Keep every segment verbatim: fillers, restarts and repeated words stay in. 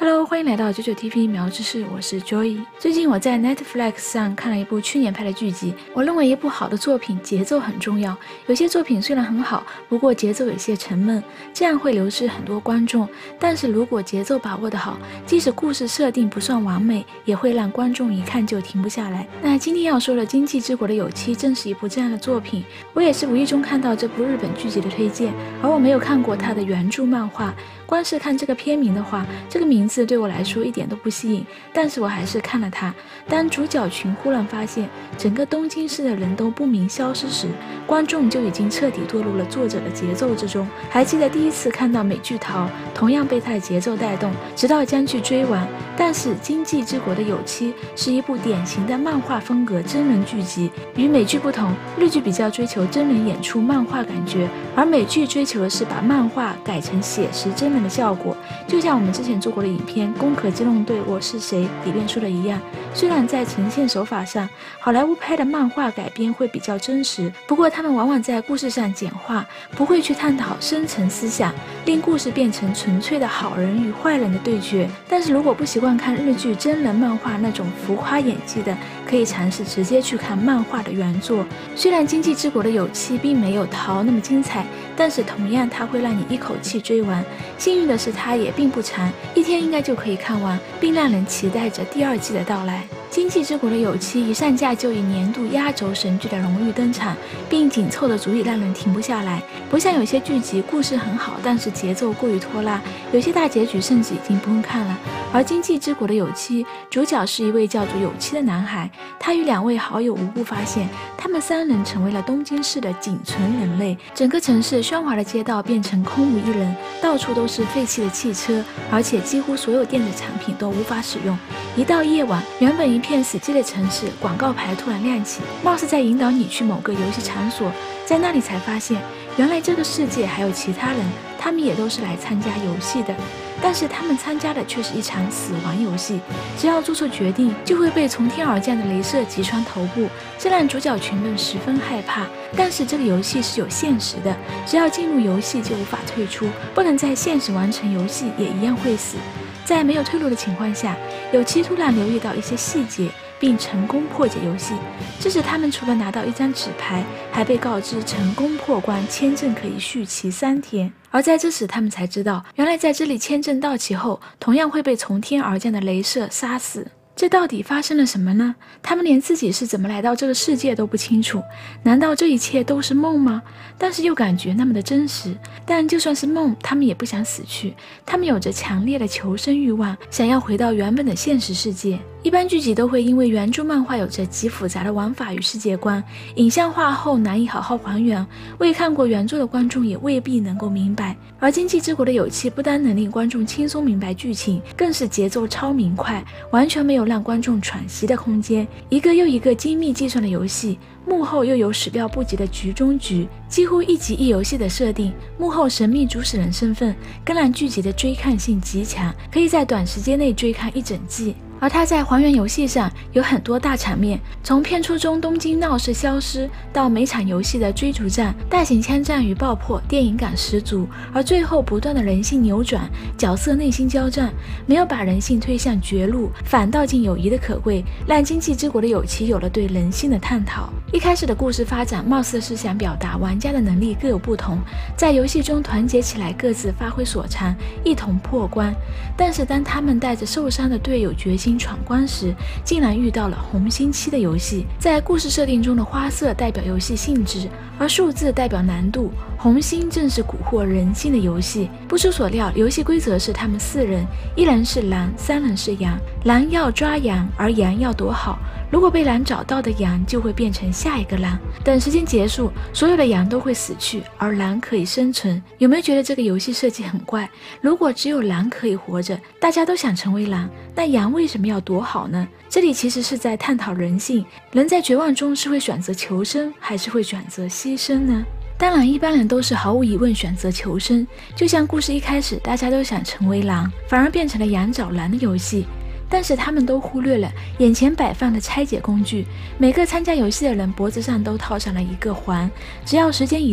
Hello， 欢迎来到九九 T V 苗知识，我是 Joy。最近我在 Netflix 上看了一部去年拍的剧集，我认为一部好的作品节奏很重要。有些作品虽然很好，不过节奏有些沉闷，这样会流失很多观众。但是如果节奏把握得好，即使故事设定不算完美，也会让观众一看就停不下来。那今天要说的《经济之国的有妻》正是一部这样的作品。我也是无意中看到这部日本剧集的推荐，而我没有看过它的原著漫画。光是看这个片名的话，这个名字对我来说一点都不吸引，但是我还是看了它。当主角群忽然发现整个东京市的人都不明消失时，观众就已经彻底堕入了作者的节奏之中。还记得第一次看到美剧《逃》，同样被它的节奏带动，直到将剧追完。但是《经济之国的有妻》是一部典型的漫画风格真人剧集，与美剧不同，日剧比较追求真人演出漫画感觉，而美剧追求的是把漫画改成写实真人的效果。就像我们之前做过的影片《攻壳机动队我是谁》里面说的一样，虽然在呈现手法上，好莱坞拍的漫画改编会比较真实，不过他们往往在故事上简化，不会去探讨深层思想，令故事变成纯粹的好人与坏人的对决。但是如果不习惯看日剧真人漫画那种浮夸演技的，可以尝试直接去看漫画的原作。虽然《经济之国的有妻》并没有《逃》那么精彩，但是同样它会让你一口气追完。幸运的是它也并不长，一天应该就可以看完，并让人期待着第二季的到来。经济之国的有妻一上架就以年度压轴神剧的荣誉登场，并紧凑的足以让人停不下来。不像有些剧集故事很好，但是节奏过于拖拉，有些大结局甚至已经不用看了。而经济之国的有妻主角是一位叫做有妻的男孩，他与两位好友无故发现，他们三人成为了东京市的仅存人类。整个城市喧哗的街道变成空无一人，到处都是废弃的汽车，而且几乎所有电子产品都无法使用。一到夜晚，原本一片死寂的城市，广告牌突然亮起，貌似在引导你去某个游戏场所。在那里才发现，原来这个世界还有其他人，他们也都是来参加游戏的，但是他们参加的却是一场死亡游戏，只要做错决定，就会被从天而降的雷射击穿头部，这让主角群们十分害怕。但是这个游戏是有限时的，只要进入游戏就无法退出，不能在现实完成游戏也一样会死。在没有退路的情况下，有妻突然留意到一些细节，并成功破解游戏。这时他们除了拿到一张纸牌，还被告知成功破关，签证可以续期三天。而在这时他们才知道，原来在这里签证到期后，同样会被从天而降的雷射杀死。这到底发生了什么呢？他们连自己是怎么来到这个世界都不清楚，难道这一切都是梦吗？但是又感觉那么的真实。但就算是梦，他们也不想死去，他们有着强烈的求生欲望，想要回到原本的现实世界。一般剧集都会因为原著漫画有着极复杂的玩法与世界观，影像化后难以好好还原，未看过原作的观众也未必能够明白。而经济之国的有妻不单能令观众轻松明白剧情，更是节奏超明快，完全没有让观众喘息的空间。一个又一个精密计算的游戏，幕后又有始料不及的局中局，几乎一集一游戏的设定，幕后神秘主使人身份，更让剧集的追看性极强，可以在短时间内追看一整季。而他在还原游戏上有很多大场面，从片初中东京闹市消失，到每场游戏的追逐战、大型枪战与爆破，电影感十足。而最后不断的人性扭转、角色内心交战，没有把人性推向绝路，反倒尽友谊的可贵，让经济之国的有妻有了对人性的探讨。一开始的故事发展貌似是想表达玩家的能力各有不同，在游戏中团结起来，各自发挥所长，一同破关。但是当他们带着受伤的队友决心闯关时，竟然遇到了红心七的游戏。在故事设定中的花色代表游戏性质，而数字代表难度，红心正是蛊惑人心的游戏。不出所料，游戏规则是他们四人，一人是狼，三人是羊，狼要抓羊，而羊要躲好，如果被狼找到的羊就会变成下一个狼，等时间结束，所有的羊都会死去，而狼可以生存。有没有觉得这个游戏设计很怪？如果只有狼可以活着，大家都想成为狼，那羊为什么要躲好呢？这里其实是在探讨人性，人在绝望中是会选择求生，还是会选择牺牲呢？当然一般人都是毫无疑问选择求生，就像故事一开始大家都想成为狼，反而变成了羊找狼的游戏。但是他们都忽略了眼前摆放的拆解工具，每个参加游戏的人脖子上都套上了一个环，只要时间一到，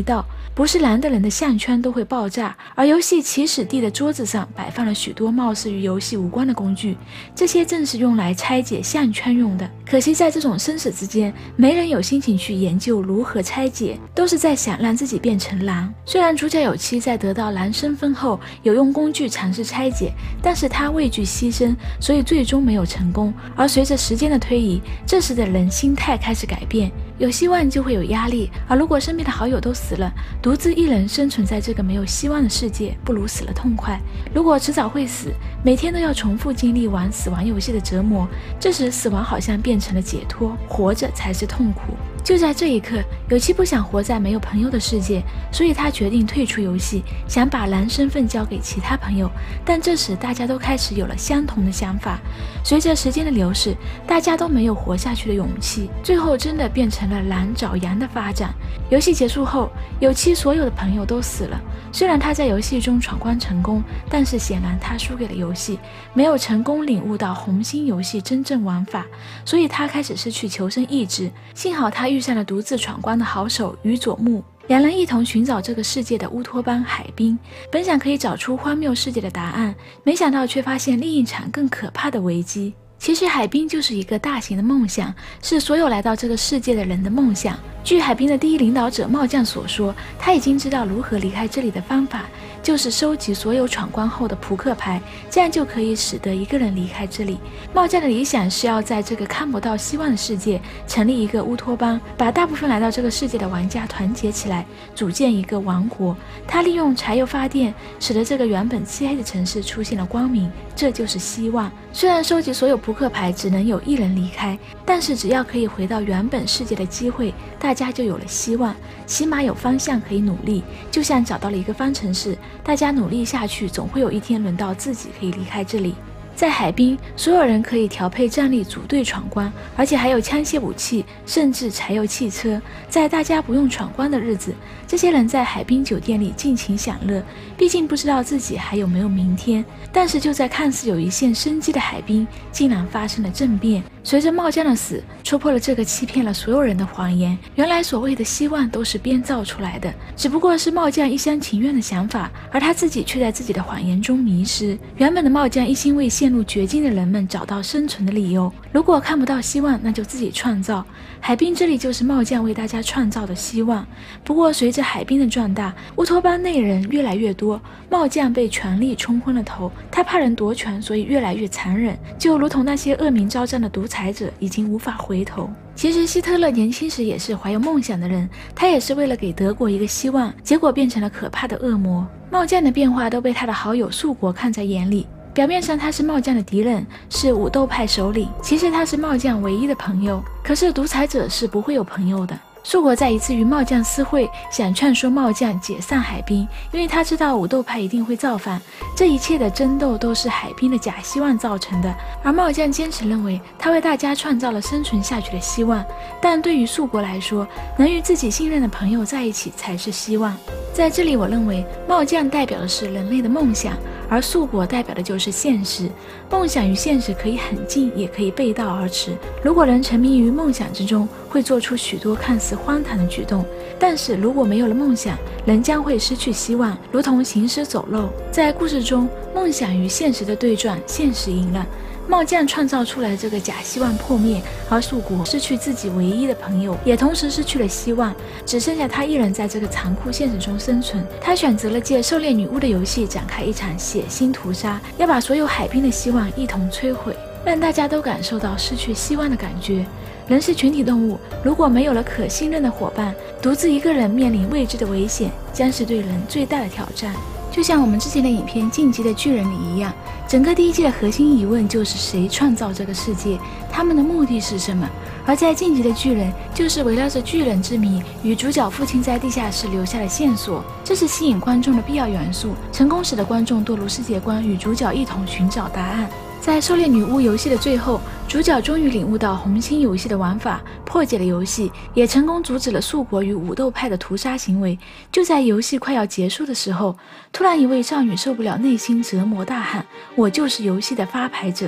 不是蓝的人的项圈都会爆炸。而游戏起始地的桌子上摆放了许多貌似与游戏无关的工具，这些正是用来拆解项圈用的。可惜在这种生死之间，没人有心情去研究如何拆解，都是在想让自己变成蓝。虽然主角有七在得到蓝身份后有用工具尝试拆解，但是他畏惧牺牲，所以最终没有成功。而随着时间的推移，这时的人心态开始改变，有希望就会有压力，而如果身边的好友都死了，独自一人生存在这个没有希望的世界，不如死了痛快。如果迟早会死，每天都要重复经历玩死亡游戏的折磨，这时死亡好像变成了解脱，活着才是痛苦。就在这一刻，有七不想活在没有朋友的世界，所以他决定退出游戏，想把蓝身份交给其他朋友。但这时大家都开始有了相同的想法，随着时间的流逝，大家都没有活下去的勇气，最后真的变成了蓝找阳的发展。游戏结束后，有七所有的朋友都死了。虽然他在游戏中闯关成功，但是显然他输给了游戏，没有成功领悟到红心游戏真正玩法，所以他开始失去求生意志。幸好他遇上了独自闯关的好手宇佐木，两人一同寻找这个世界的乌托邦海滨，本想可以找出荒谬世界的答案，没想到却发现另一场更可怕的危机。其实海滨就是一个大型的梦想，是所有来到这个世界的人的梦想。据海滨的第一领导者帽将所说，他已经知道如何离开这里的方法，就是收集所有闯关后的扑克牌，这样就可以使得一个人离开这里。帽将的理想是要在这个看不到希望的世界成立一个乌托邦，把大部分来到这个世界的玩家团结起来，组建一个王国。他利用柴油发电，使得这个原本漆黑的城市出现了光明，这就是希望。虽然收集所有扑克牌只能有一人离开，但是只要可以回到原本世界的机会，大家就有了希望，起码有方向可以努力，就像找到了一个方程式，大家努力下去，总会有一天轮到自己可以离开这里。在海滨，所有人可以调配战力组队闯关，而且还有枪械武器，甚至柴油汽车。在大家不用闯关的日子，这些人在海滨酒店里尽情享乐，毕竟不知道自己还有没有明天。但是就在看似有一线生机的海滨，竟然发生了政变。随着帽将的死，戳破了这个欺骗了所有人的谎言，原来所谓的希望都是编造出来的，只不过是帽将一厢情愿的想法，而他自己却在自己的谎言中迷失。原本的帽将一心为陷入绝境的人们找到生存的理由，如果看不到希望，那就自己创造。海滨这里就是帽将为大家创造的希望。不过随着海滨的壮大，乌托邦内人越来越多，帽将被权力冲昏了头，他怕人夺权，所以越来越残忍，就如同那些恶名昭彰的独裁者已经无法回头。其实希特勒年轻时也是怀有梦想的人，他也是为了给德国一个希望，结果变成了可怕的恶魔。帽将的变化都被他的好友素国看在眼里，表面上他是帽将的敌人，是武斗派首领，其实他是帽将唯一的朋友。可是独裁者是不会有朋友的。素国在一次与帽将私会，想劝说帽将解散海滨，因为他知道武斗派一定会造反，这一切的争斗都是海滨的假希望造成的。而帽将坚持认为他为大家创造了生存下去的希望，但对于素国来说，能与自己信任的朋友在一起才是希望。在这里我认为帽将代表的是人类的梦想，而素国代表的就是现实。梦想与现实可以很近，也可以背道而驰。如果人沉迷于梦想之中，会做出许多看似荒唐的举动，但是如果没有了梦想，人将会失去希望，如同行尸走肉。在故事中，梦想与现实的对撞，现实赢了。帽将创造出来这个假希望破灭，而素国失去自己唯一的朋友，也同时失去了希望，只剩下他一人在这个残酷现实中生存。他选择了借狩猎女巫的游戏展开一场血腥屠杀，要把所有海滨的希望一同摧毁，让大家都感受到失去希望的感觉。人是群体动物，如果没有了可信任的伙伴，独自一个人面临未知的危险，将是对人最大的挑战。就像我们之前的影片《晋级的巨人》里一样，整个第一季的核心疑问就是谁创造这个世界，他们的目的是什么？而在《晋级的巨人》就是围绕着巨人之谜与主角父亲在地下室留下的线索，这是吸引观众的必要元素，成功使得观众堕入世界观，与主角一同寻找答案。在狩猎女巫游戏的最后，主角终于领悟到红心游戏的玩法，破解了游戏，也成功阻止了素国与武斗派的屠杀行为。就在游戏快要结束的时候，突然一位少女受不了内心折磨，大喊：“我就是游戏的发牌者！”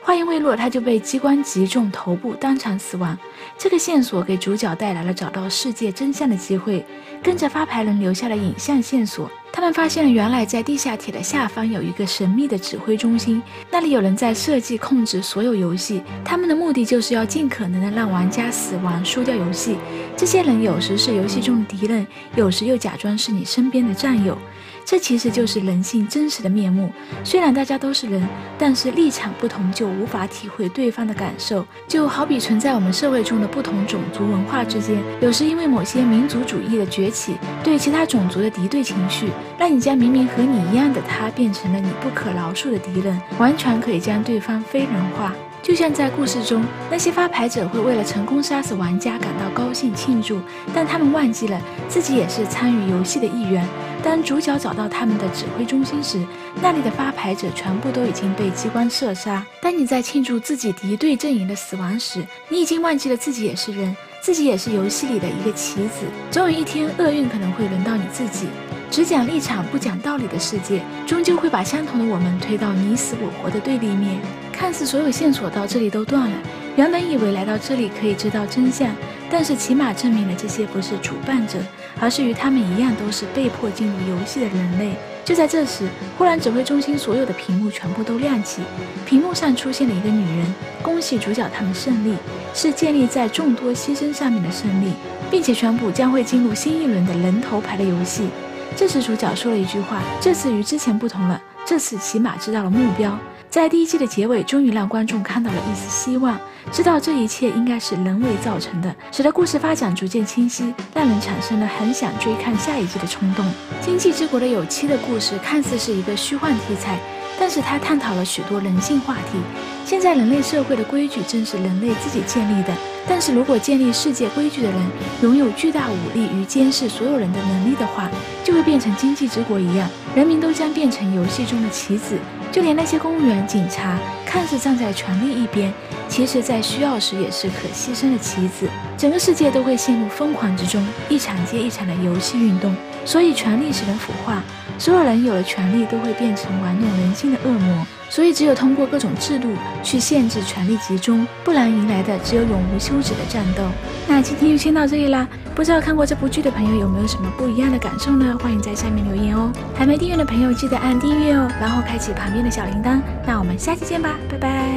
话音未落，他就被机关击中头部，当场死亡。这个线索给主角带来了找到世界真相的机会，跟着发牌人留下了影像线索。他们发现了原来在地下铁的下方有一个神秘的指挥中心，那里有人在设计控制所有游戏，他们的目的就是要尽可能的让玩家死亡，输掉游戏。这些人有时是游戏中的敌人，有时又假装是你身边的战友。这其实就是人性真实的面目。虽然大家都是人，但是立场不同就无法体会对方的感受。就好比存在我们社会中的不同种族文化之间，有时因为某些民族主义的崛起，对其他种族的敌对情绪，让你将明明和你一样的他变成了你不可饶恕的敌人，完全可以将对方非人化。就像在故事中，那些发牌者会为了成功杀死玩家感到高兴庆祝，但他们忘记了自己也是参与游戏的一员。当主角找到他们的指挥中心时，那里的发牌者全部都已经被机关射杀。当你在庆祝自己敌对阵营的死亡时，你已经忘记了自己也是人，自己也是游戏里的一个棋子。总有一天，厄运可能会轮到你自己。只讲立场不讲道理的世界，终究会把相同的我们推到你死我活的对立面。看似所有线索到这里都断了，原本以为来到这里可以知道真相，但是起码证明了这些不是主办者，而是与他们一样都是被迫进入游戏的人类。就在这时，忽然指挥中心所有的屏幕全部都亮起，屏幕上出现了一个女人，恭喜主角他们胜利，是建立在众多牺牲上面的胜利，并且宣布将会进入新一轮的人头牌的游戏。这时主角说了一句话，这次与之前不同了，这次起码知道了目标。在第一季的结尾，终于让观众看到了一丝希望，知道这一切应该是人为造成的，使得故事发展逐渐清晰，让人产生了很想追看下一季的冲动。经济之国的有妻的故事看似是一个虚幻题材，但是它探讨了许多人性话题。现在人类社会的规矩正是人类自己建立的，但是如果建立世界规矩的人拥有巨大武力与监视所有人的能力的话，就会变成经济之国一样，人民都将变成游戏中的棋子。就连那些公务员、警察看似站在权力一边，其实在需要时也是可牺牲的棋子。整个世界都会陷入疯狂之中，一场接一场的游戏运动。所以权力使人腐化，所有人有了权力都会变成玩弄人心的恶魔。所以只有通过各种制度去限制权力集中，不然迎来的只有永无休止的战斗。那今天就先到这里啦，不知道看过这部剧的朋友有没有什么不一样的感受呢？欢迎在下面留言哦。还没订阅的朋友记得按订阅哦，然后开启旁边的小铃铛。那我们下期见吧，拜拜。